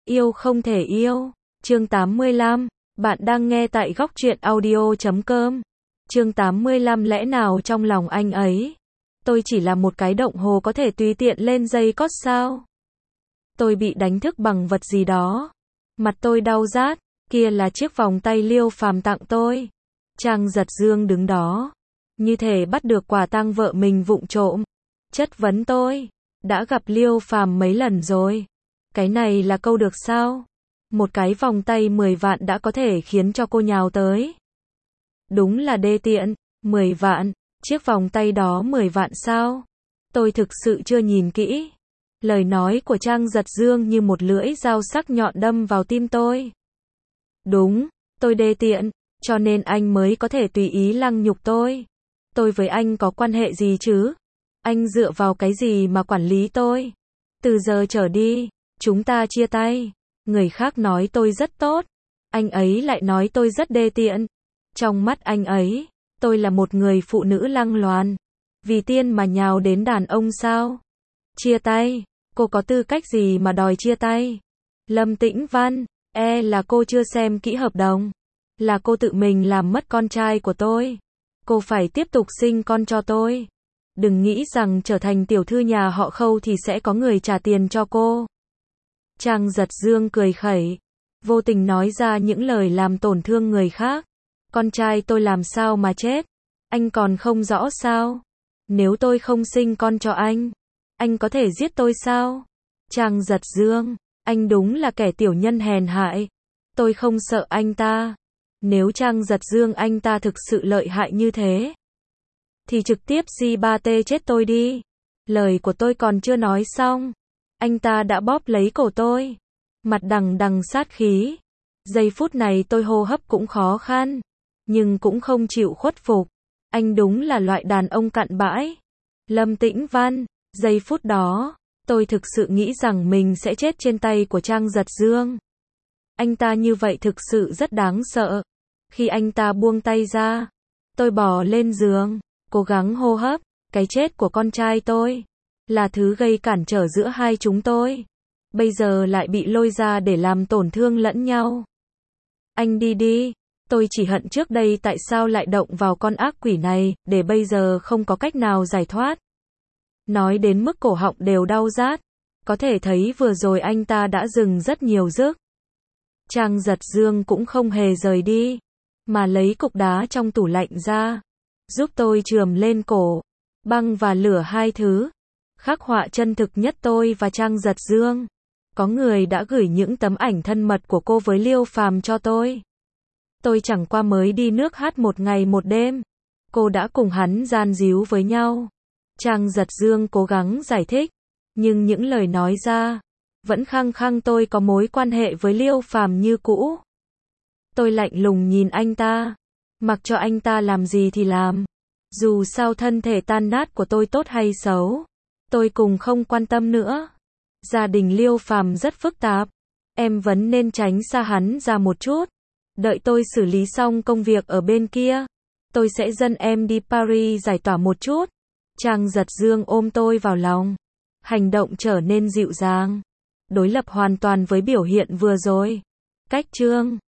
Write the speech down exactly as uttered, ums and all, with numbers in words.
Yêu không thể yêu. Chương tám mươi lăm. Bạn đang nghe tại góc truyện audio chấm com. Chương tám mươi lăm. Lẽ nào trong lòng anh ấy, tôi chỉ là một cái đồng hồ có thể tùy tiện lên dây cót sao? Tôi bị đánh thức bằng vật gì đó. Mặt tôi đau rát, kia là chiếc vòng tay Liêu Phàm tặng tôi. Trang Giật Dương đứng đó, như thể bắt được quả tang vợ mình vụng trộm. Chất vấn tôi, đã gặp Liêu Phàm mấy lần rồi. Cái này là câu được sao? Một cái vòng tay mười vạn đã có thể khiến cho cô nhào tới. Đúng là đê tiện, mười vạn, chiếc vòng tay đó mười vạn sao? Tôi thực sự chưa nhìn kỹ. Lời nói của Trang Giật Dương như một lưỡi dao sắc nhọn đâm vào tim tôi. Đúng, tôi đê tiện, cho nên anh mới có thể tùy ý lăng nhục tôi. Tôi với anh có quan hệ gì chứ? Anh dựa vào cái gì mà quản lý tôi? Từ giờ trở đi, chúng ta chia tay. Người khác nói tôi rất tốt, anh ấy lại nói tôi rất đê tiện. Trong mắt anh ấy, tôi là một người phụ nữ lăng loàn, vì tiên mà nhào đến đàn ông sao? Chia tay? Cô có tư cách gì mà đòi chia tay? Lâm Tĩnh Văn, e là cô chưa xem kỹ hợp đồng. Là cô tự mình làm mất con trai của tôi. Cô phải tiếp tục sinh con cho tôi. Đừng nghĩ rằng trở thành tiểu thư nhà họ Khâu thì sẽ có người trả tiền cho cô. Trang Giật Dương cười khẩy, vô tình nói ra những lời làm tổn thương người khác. Con trai tôi làm sao mà chết? Anh còn không rõ sao? Nếu tôi không sinh con cho anh, anh có thể giết tôi sao? Trang Giật Dương, anh đúng là kẻ tiểu nhân hèn hại. Tôi không sợ anh ta. Nếu Trang Giật Dương anh ta thực sự lợi hại như thế, thì trực tiếp gi ba tê chết tôi đi. Lời của tôi còn chưa nói xong, anh ta đã bóp lấy cổ tôi, mặt đằng đằng sát khí. Giây phút này tôi hô hấp cũng khó khăn, nhưng cũng không chịu khuất phục. Anh đúng là loại đàn ông cặn bãi. Lâm Tĩnh Văn, giây phút đó, tôi thực sự nghĩ rằng mình sẽ chết trên tay của Trang Giật Dương. Anh ta như vậy thực sự rất đáng sợ. Khi anh ta buông tay ra, tôi bò lên giường, cố gắng hô hấp. Cái chết của con trai tôi là thứ gây cản trở giữa hai chúng tôi, bây giờ lại bị lôi ra để làm tổn thương lẫn nhau. Anh đi đi, tôi chỉ hận trước đây tại sao lại động vào con ác quỷ này, để bây giờ không có cách nào giải thoát. Nói đến mức cổ họng đều đau rát, có thể thấy vừa rồi anh ta đã dừng rất nhiều giấc. Trang Giật Dương cũng không hề rời đi, mà lấy cục đá trong tủ lạnh ra, giúp tôi chườm lên cổ. Băng và lửa hai thứ khắc họa chân thực nhất tôi và Trang Giật Dương. Có người đã gửi những tấm ảnh thân mật của cô với Liêu Phàm cho tôi. Tôi chẳng qua mới đi nước hát một ngày một đêm, cô đã cùng hắn gian díu với nhau. Trang Giật Dương cố gắng giải thích, nhưng những lời nói ra vẫn khăng khăng tôi có mối quan hệ với Liêu Phàm như cũ. Tôi lạnh lùng nhìn anh ta, mặc cho anh ta làm gì thì làm. Dù sao thân thể tan nát của tôi tốt hay xấu, tôi cùng không quan tâm nữa. Gia đình Liêu Phàm rất phức tạp, em vẫn nên tránh xa hắn ra một chút. Đợi tôi xử lý xong công việc ở bên kia, tôi sẽ dẫn em đi Paris giải tỏa một chút. Trang Giật Dương ôm tôi vào lòng, hành động trở nên dịu dàng, đối lập hoàn toàn với biểu hiện vừa rồi. Cách chương